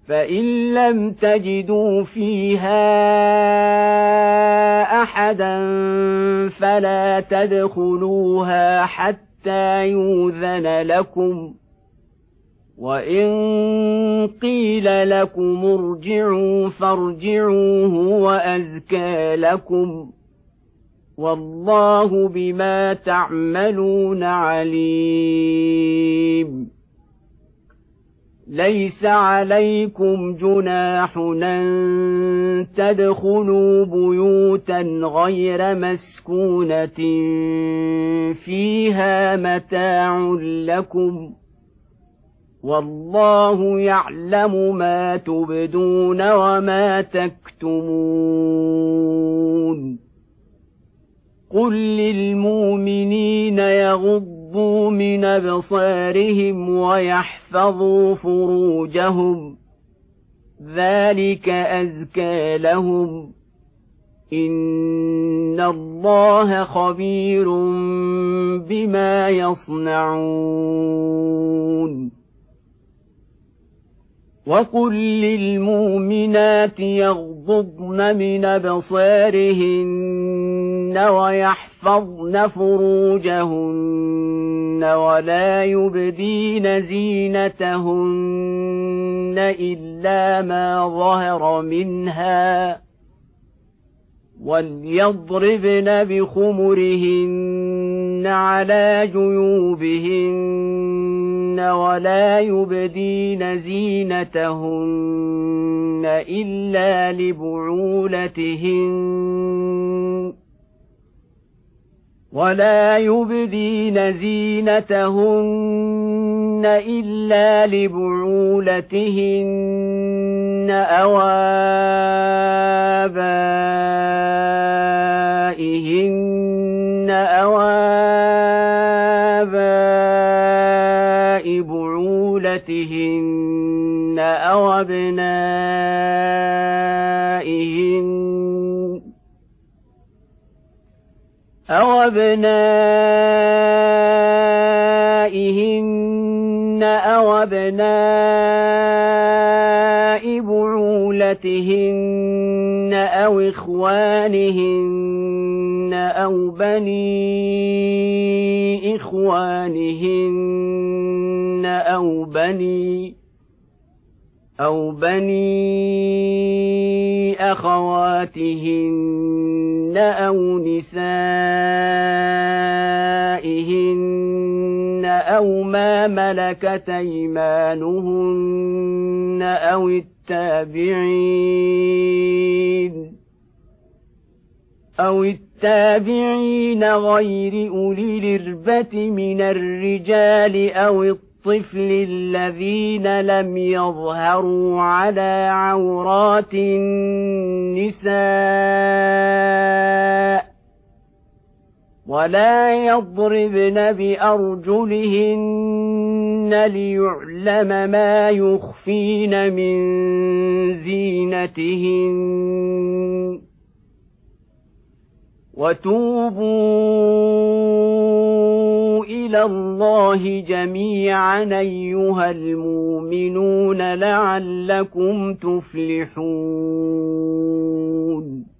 فإن لم تجدوا فيها أحدا فلا تدخلوها حتى يؤذن لكم، وإن قيل لكم ارجعوا فارجعوا هو أزكى لكم، والله بما تعملون عليم. ليس عليكم جناح أن تدخلوا بيوتا غير مسكونة فيها متاع لكم، والله يعلم ما تبدون وما تكتمون. قل للمؤمنين يغضوا من أبصارهم ويحفظوا فروجهم، ذلك أزكى لهم، إن الله خبير بما يصنعون. وقل للمؤمنات يغضضن من أبصارهن ويحفظن فروجهن ولا يبدين زينتهن إلا ما ظهر منها، وليضربن بخمرهن على جيوبهن ولا يبدين زينتهن إلا لبعولتهن أو آبائهن أو آباء بعولتهن أو أبناء بعولتهن أو إخوانهن أو بني إخوانهن أو بني أخواتهن أو نسائهن أو ما ملكت أيمانهن أو التابعين غير أولي الإربة من الرجال أو الطفل الذين لم يظهروا على عورات النساء، ولا يضربن بأرجلهن ليعلم ما يخفين من زينتهن. وتوبوا إلى الله جميعا أيها المؤمنون لعلكم تفلحون.